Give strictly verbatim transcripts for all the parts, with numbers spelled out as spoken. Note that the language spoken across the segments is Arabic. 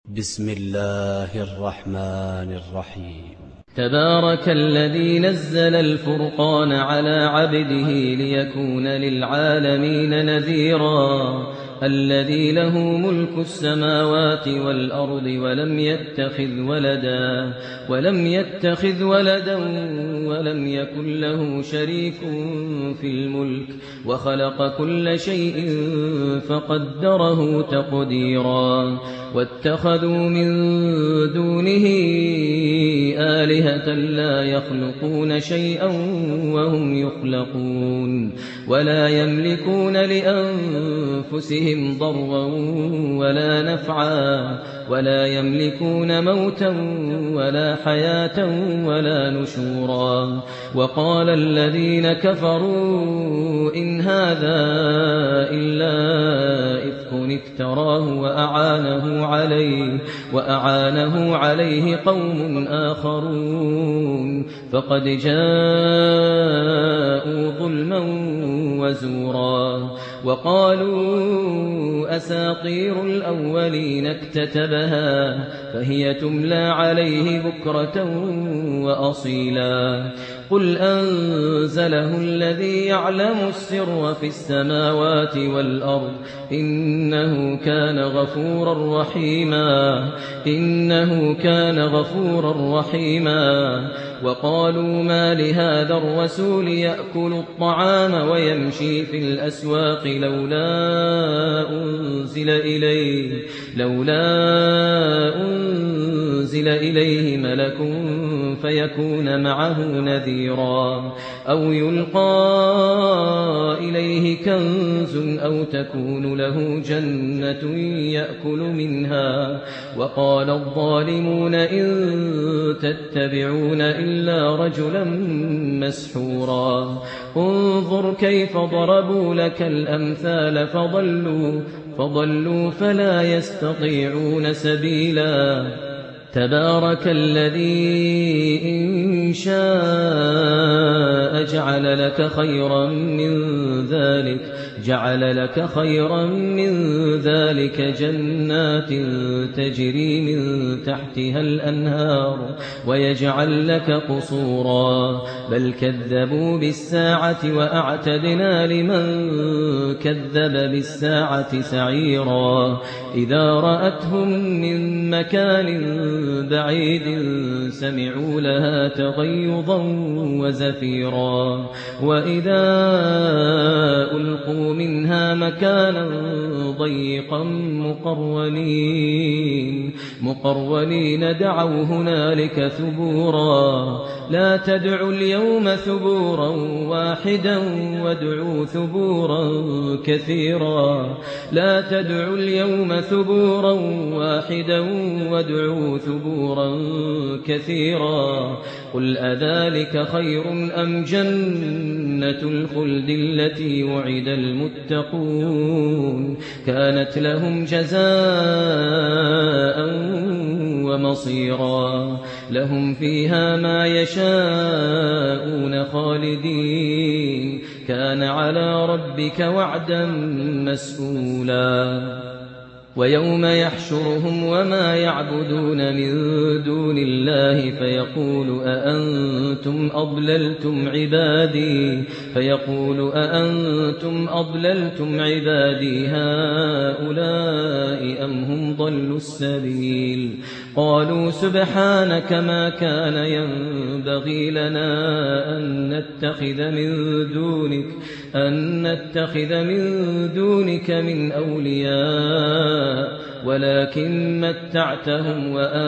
بسم الله الرحمن الرحيم. تبارك الذي نزل الفرقان على عبده ليكون للعالمين نذيرا الذي له ملك السماوات والأرض ولم يتخذ ولدا ولم يتخذ ولدا ولم يكن له شريك في الملك وخلق كل شيء فقدره تقديرا واتخذوا من دونه آلهة لا يخلقون شيئا وهم يخلقون ولا يملكون لأنفسهم ضرا ولا نفعا ولا يملكون موتا ولا حياة ولا نشورا وقال الذين كفروا إن هذا إلا إفك افتراه وأعانه عليه وأعانه عليه قوم آخرون فقد جاءوا ظلما وزورا وقالوا أساطير الأولين اكتتبها فهي تملى عليه بكرة وأصيلا قل أنزله الذي يعلم السر في السماوات والأرض إنه كان غفورا رحيما إنه كان غفورا رحيما وقالوا ما لهذا الرسول يأكل الطعام ويمشي في الأسواق لولا أنزل إليه لولا أنزل إليه ملك فيكون معه نذيرا أو يلقى إليه كنز أو تكون له جنة يأكل منها وقال الظالمون إن تتبعون إلا رجلا مسحورا انظر كيف ضربوا لك الأمثال فضلوا فضلوا فلا يستطيعون سبيلا تبارك الذي إن شاء جعل لك خيرا من ذلك جعل لك خيرا من ذلك جنات تجري من تحتها الأنهار ويجعل لك قصورا بل كذبوا بالساعة وأعتدنا لمن كذب بالساعة سعيرا إذا رأتهم من مكان بعيد سمعوا لها تغيظا وزفيرا وإذا ألقوا منها مكانا ضيقا مقرنين مقرنين دعوا هنالك ثبورا لا تدعوا اليوم ثبورا واحدا وادعوا ثبورا كثيرا لا تدعوا اليوم ثبورا واحدا وادعوا ثبورا كثيرا قل أذلك خير أم جنة الخلد التي وعد المتقون كانت لهم جزاء ومصيرا لهم فيها ما يشاءون خالدين كان على ربك وعدا مسئولا ويوم يحشرهم وما يعبدون من دون الله فيقول أأنتم أضللتم عبادي فيقول أأنتم أضللتم عبادي هؤلاء أم هم ضلوا السبيل قالوا سبحانك ما كان ينبغي لنا أن نتخذ من دونك أن نتخذ من دونك من أولياء ولكن متعتهم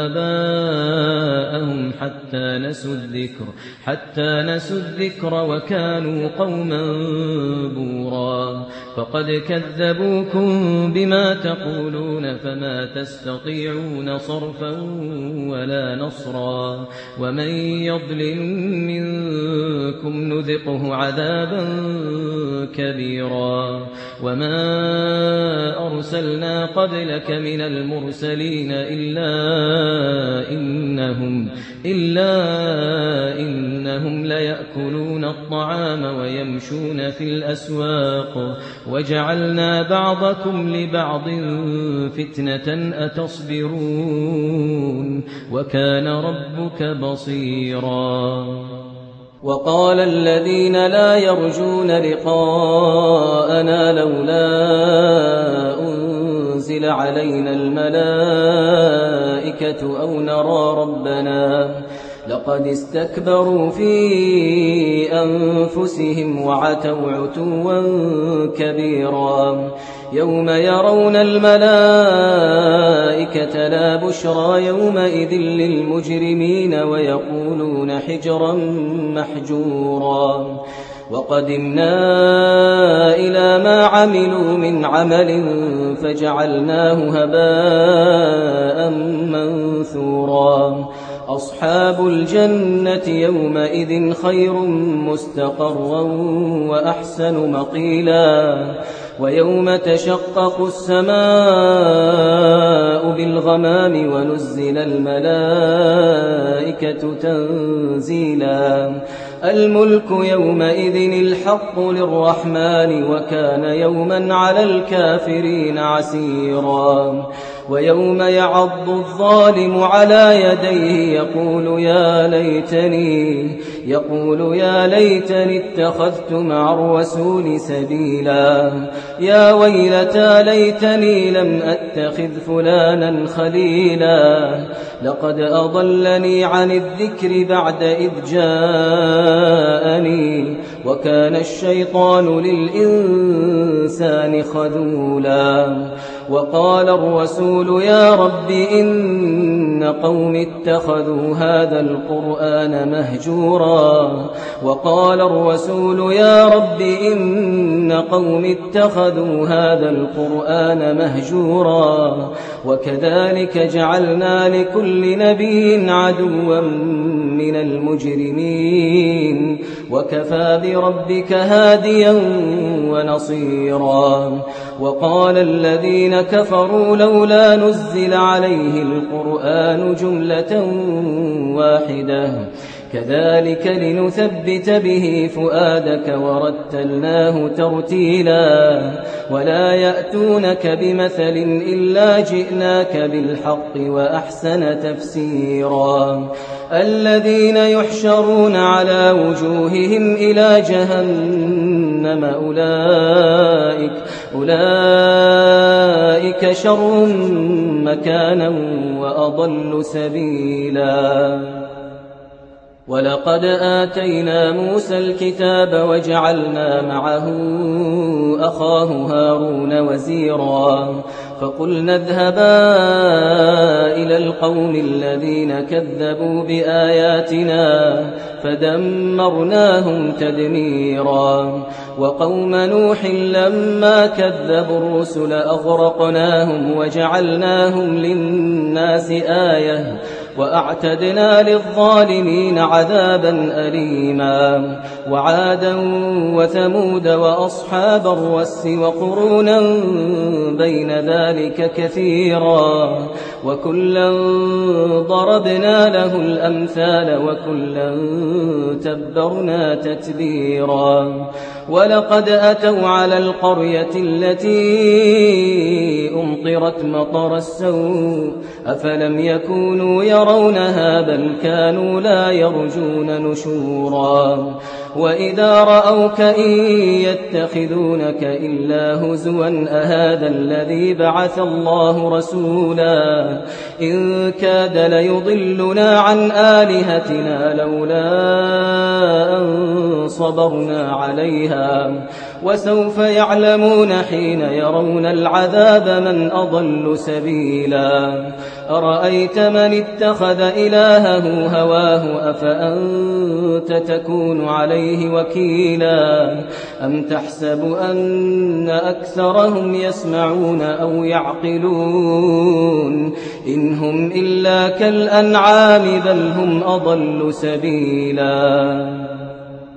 وآباءهم حتى نسوا الذكر حتى نسوا الذكر وكانوا قوما بورا فقد كذبوكم بما تقولون فما تستطيعون صرفا ولا نصرا ومن يظلم منكم نذقه عذابا كبيرا وما أرسلنا قبلك لمن المرسلين إلا إنهم إلا إنهم ليأكلون الطعام ويمشون في الأسواق وجعلنا بعضكم لبعض فتنة أتصبرون وكان ربك بصيرا وقال الذين لا يرجون لقاءنا لولا أنزل علينا الملائكة أو نرى ربنا لقد استكبروا في أنفسهم وعتوا عتوا كبيرا يوم يرون الملائكة لا بشرى يومئذ للمجرمين ويقولون حجرا محجورا وقدمنا إلى ما عملوا من عمل فجعلناه هباء منثورا أصحاب الجنة يومئذ خير مستقرا وأحسن مقيلا ويوم تشقق السماء بالغمام ونزل الملائكة تنزيلا الملك يومئذ الحق للرحمن وكان يوما على الكافرين عسيرا ويوم يعض الظالم على يديه يقول يا ليتني يقول يا ليتني اتخذت مع الرسول سبيلا يا ويلتى ليتني لم أتخذ فلانا خليلا لقد أضلني عن الذكر بعد إذ جاءني وكان الشيطان للإنسان خذولا وقال الرسول يا رب إن قوم اتخذوا هذا القرآن مهجورا وقال الرسول يا رب إن قوم اتخذوا هذا القرآن مهجورا وكذلك جعلنا لكل نبي عدوا من المجرمين وكفى بربك هاديا ونصيرا وقال الذين كفروا لولا نزل عليه القرآن جملة واحدة كذلك لنثبت به فؤادك ورتلناه ترتيلا ولا يأتونك بمثل إلا جئناك بالحق وأحسن تفسيرا الذين يحشرون على وجوههم إلى جهنم أولئك أولئك شر مكانا وأضل سبيلا ولقد آتينا موسى الكتاب وجعلنا معه أخاه هارون وزيرا فقلنا اذهبا إلى القوم الذين كذبوا بآياتنا فدمرناهم تدميرا وقوم نوح لما كذبوا الرسل أغرقناهم وجعلناهم للناس آية وأعتدنا للظالمين عذابا أليما وعادا وثمود وأصحاب الرس وقرونا بين ذلك كثيرا وكلا ضربنا له الأمثال وكلا تبرنا تتبيرا ولقد أتوا على القرية التي أمطرت مطر السوء أفلم يكونوا يرونها بل كانوا لا يرجون نشورا وإذا رأوك إن يتخذونك إلا هزوا أهذا الذي بعث الله رسولا إن كاد ليضلنا عن آلهتنا لولا أن صبرنا عليها وسوف يعلمون حين يرون العذاب من أضل سبيلا أرأيت من اتخذ إلهه هواه أفأنت تكون عليه وكيلا أم تحسب أن أكثرهم يسمعون أو يعقلون إن هم إلا كالأنعام بل هم أضل سبيلا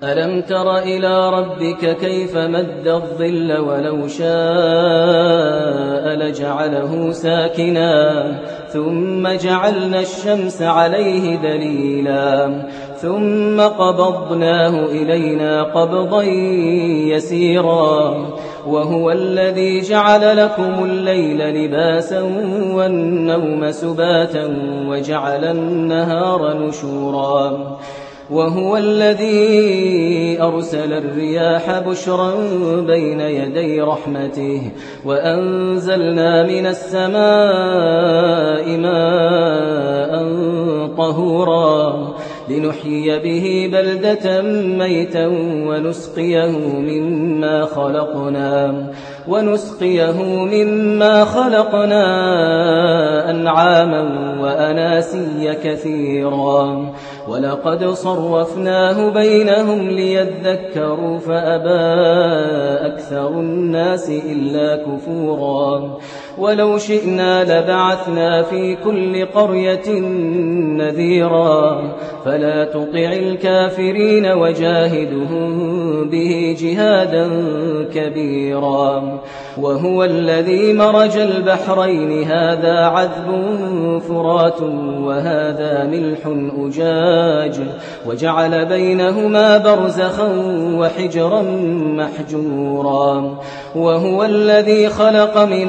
ألم تر إلى ربك كيف مد الظل ولو شاء لجعله ساكنا ثم جعلنا الشمس عليه دليلا ثم قبضناه إلينا قبضا يسيرا وهو الذي جعل لكم الليل لباسا والنوم سباتا وجعل النهار نشورا وهو الذي أرسل الرياح بشرا بين يدي رحمته وأنزلنا من السماء ماء طهورا لنحيي به بلدة ميتا ونسقيه مما خلقنا ونسقيه مما خلقنا أنعاما وأناسيا كثيرا ولقد صرفناه بينهم ليذكروا فأبى أكثر الناس إلا كفورا ولو شئنا لبعثنا في كل قرية نذيرا فلا تطع الكافرين وجاهدهم به جهادا كبيرا وهو الذي مرج البحرين هذا عذب فرات وهذا ملح أجاج وجعل بينهما برزخا وحجرا محجورا وهو الذي خلق من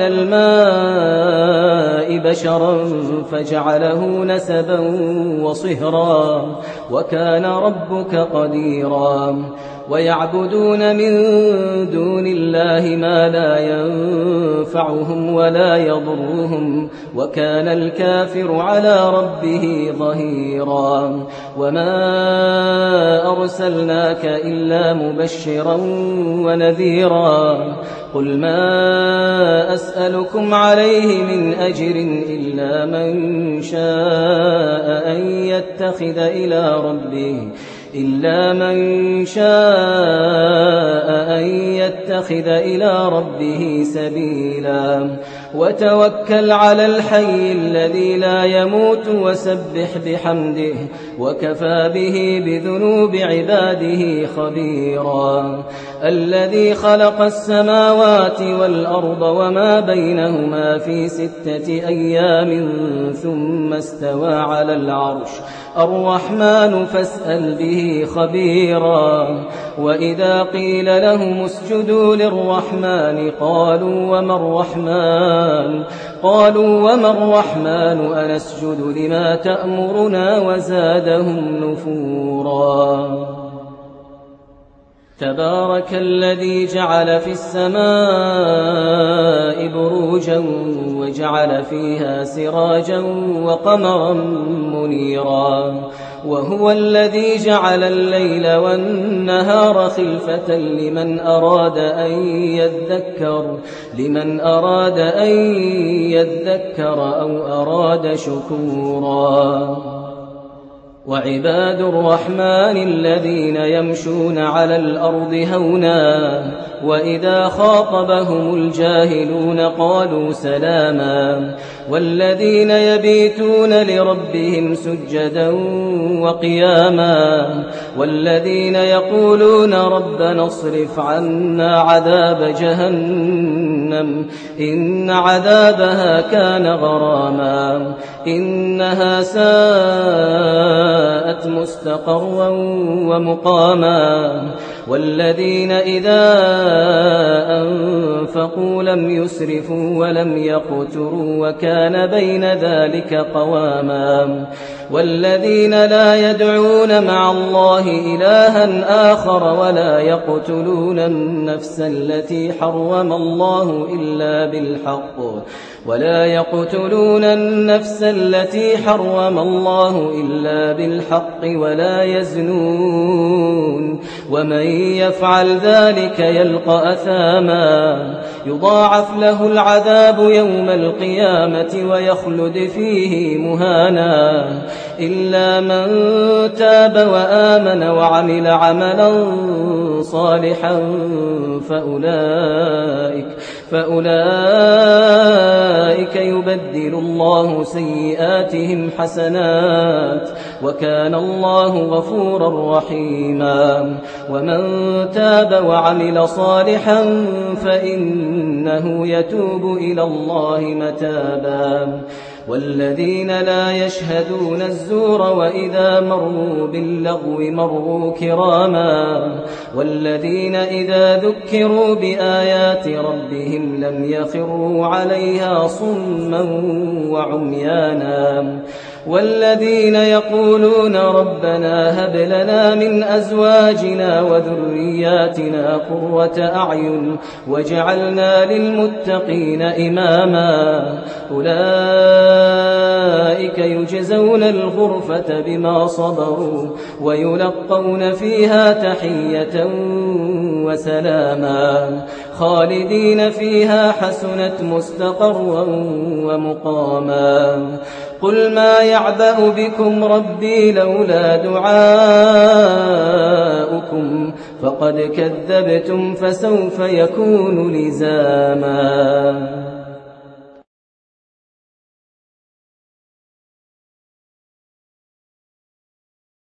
الماء بشرا فجعله نسبا وصهرا وكان ربك قديرا ويعبدون من دون الله ما لا ينفعهم ولا يضرهم وكان الكافر على ربه ظهيرا وما أرسلناك إلا مبشرا ونذيرا قل ما أسألكم عليه من أجر إلا من شاء أن يتخذ إلى ربه إلا من شاء أن يتخذ إلى ربه سبيلا وتوكل على الحي الذي لا يموت وسبح بحمده وكفى به بذنوب عباده خبيرا الذي خلق السماوات والأرض وما بينهما في ستة أيام ثم استوى على العرش الرحمن فاسأل به خبيرا وإذا قيل لهم اسجدوا للرحمن قالوا وما الرحمن قالوا وما الرحمن أنسجد لما تأمرنا وزادهم نفورا تبارك الذي جعل في السماء بروجا وجعل فيها سراجا وقمرا منيرا وهو الذي جعل الليل والنهار خلفة لمن أراد أن يذكر لمن أراد أن يذكر أو أراد شكورا وعباد الرحمن الذين يمشون على الأرض هونا وإذا خاطبهم الجاهلون قالوا سلاما والذين يبيتون لربهم سجدا وقياما والذين يقولون ربنا اصرف عنا عذاب جهنم إن عذابها كان غراما إنها ساءت مستقرا ومقاما والذين إذا أنفقوا لم يسرفوا ولم يقتروا وكان بين ذلك قواما والذين لا يدعون مع الله إلها آخر ولا يقتلون النفس التي حرم الله إلا بالحق ولا يقتلون النفس التي حرم الله إلا بالحق ولا يزنون ومن يفعل ذلك يلقى أثاما يضاعف له العذاب يوم القيامة ويخلد فيه مهانا إلا من تاب وآمن وعمل عملا صالحا فأولئك فأولئك يبدل الله سيئاتهم حسنات وكان الله غفورا رحيما ومن تاب وعمل صالحا فإنه يتوب إلى الله متابا والذين لا يشهدون الزور وإذا مروا باللغو مروا كراما والذين إذا ذكروا بآيات ربهم لم يخروا عليها صما وعميانا والذين يقولون ربنا هب لنا من أزواجنا وذرياتنا قرة أعين واجعلنا للمتقين إماما أولئك يجزون الغرفة بما صبروا ويلقون فيها تحية وسلاما خالدين فيها حسنت مستقرا ومقاما قل ما يعبأ بكم ربي لولا دعاؤكم فقد كذبتم فسوف يكون لزاما